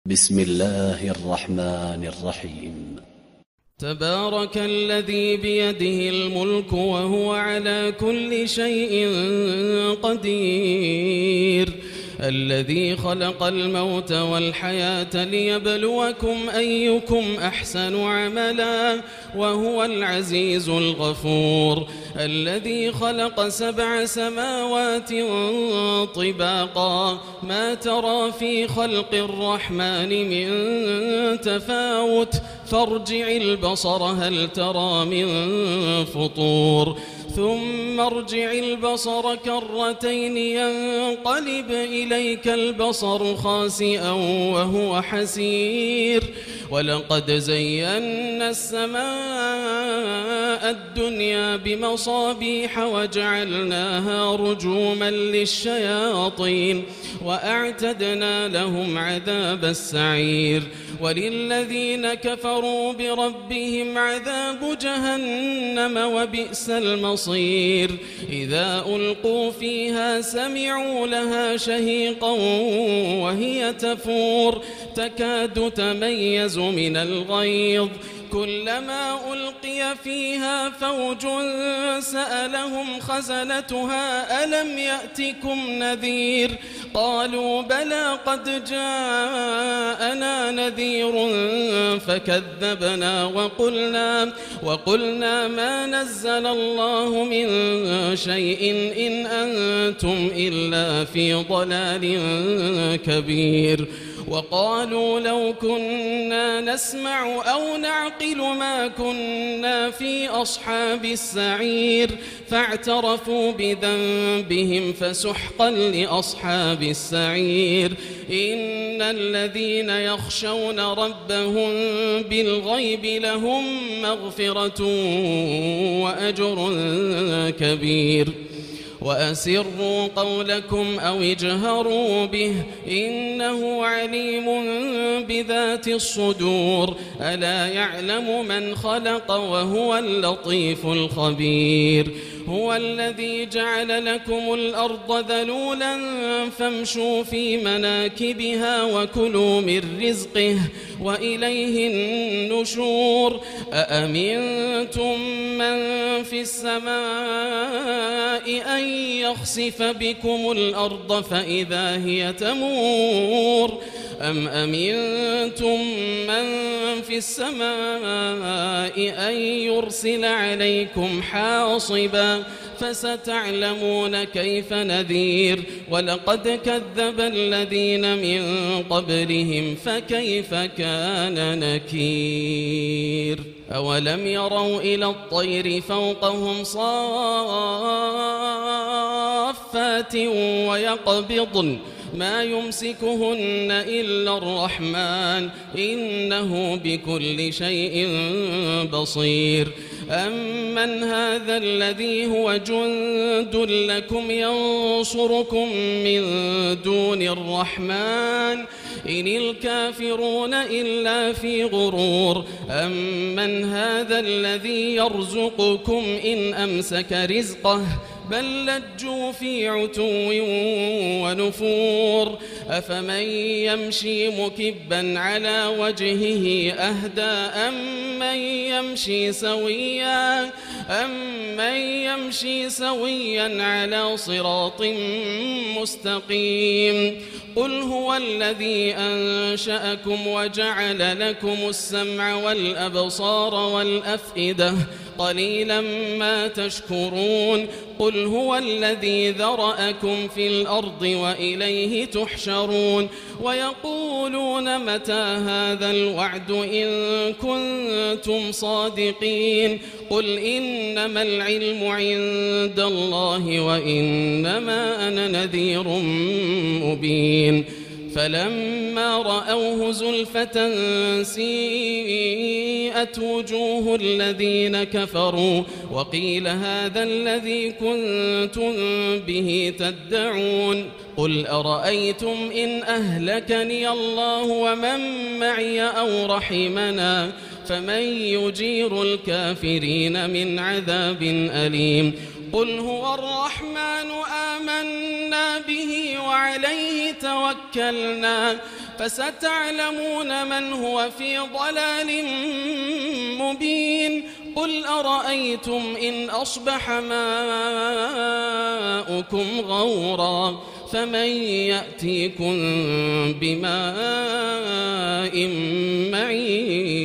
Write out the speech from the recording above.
بسم الله الرحمن الرحيم. تبارك الذي بيده الملك وهو على كل شيء قدير، الذي خلق الموت والحياة ليبلوكم أيكم أحسن عملا وهو العزيز الغفور، الذي خلق 7 سماوات طباقا ما ترى في خلق الرحمن من تفاوت فارجع البصر هل ترى من فطور ثم ارجع البصر كرتين ينقلب إليك البصر خاسئا وهو حسير، ولقد زينا السماء الدنيا بمصابيح وجعلناها رجوما للشياطين وأعتدنا لهم عذاب السعير، وللذين كفروا بربهم عذاب جهنم وبئس المصير، إذا ألقوا فيها سمعوا لها شهيقا وهي تفور تكاد تميز من الغيظ، كلما ألقي فيها فوج سألهم خزنتها ألم يأتكم نذير، قالوا بلى قد جاءنا نذير فكذبنا وقلنا ما نزل الله من شيء إن أنتم إلا في ضلال كبير، وقالوا لو كنا نسمع أو نعقل ما كنا في أصحاب السعير، فاعترفوا بذنبهم فسحقا لأصحاب السعير، إن الذين يخشون ربهم بالغيب لهم مغفرة وأجر كبير، وأسروا قولكم أو اجهروا به إنه عليم بذات الصدور، ألا يعلم من خلق وهو اللطيف الخبير، هو الذي جعل لكم الأرض ذلولا فامشوا في مناكبها وكلوا من رزقه وإليه النشور، أأمنتم من في السماء أن يخسف بكم الأرض فإذا هي تمور، أم أمنتم من في السماء أن يرسل عليكم حاصبا فستعلمون كيف نذير، ولقد كذب الذين من قبلهم فكيف كان نكير، أولم يروا إلى الطير فوقهم صافات ويقبضن ما يمسكهن إلا الرحمن إنه بكل شيء بصير، أمن هذا الذي هو جند لكم ينصركم من دون الرحمن إن الكافرون إلا في غرور، أمن هذا الذي يرزقكم إن أمسك رزقه بل لجوا في عتو ونفور، أفمن يمشي مكبا على وجهه أهدى أمن يمشي سويا على صراط مستقيم، قل هو الذي أنشأكم وجعل لكم السمع والأبصار والأفئدة قليلا ما تشكرون، قل هو الذي ذرأكم في الأرض وإليه تحشرون، ويقولون متى هذا الوعد إن كنتم صادقين، قل إنما العلم عند الله وإنما أنا نذير مبين، فلما رأوه زلفة سيئت وجوه الذين كفروا وقيل هذا الذي كنتم به تدعون، قل أرأيتم إن أهلكني الله ومن معي أو رحمنا فمن يجير الكافرين من عذاب أليم، قل هو الرحمن آمنا به وعليه توكلنا فستعلمون من هو في ضلال مبين قل أرأيتم إن أصبح ماؤكم غورا فمن يأتيكم بماء معين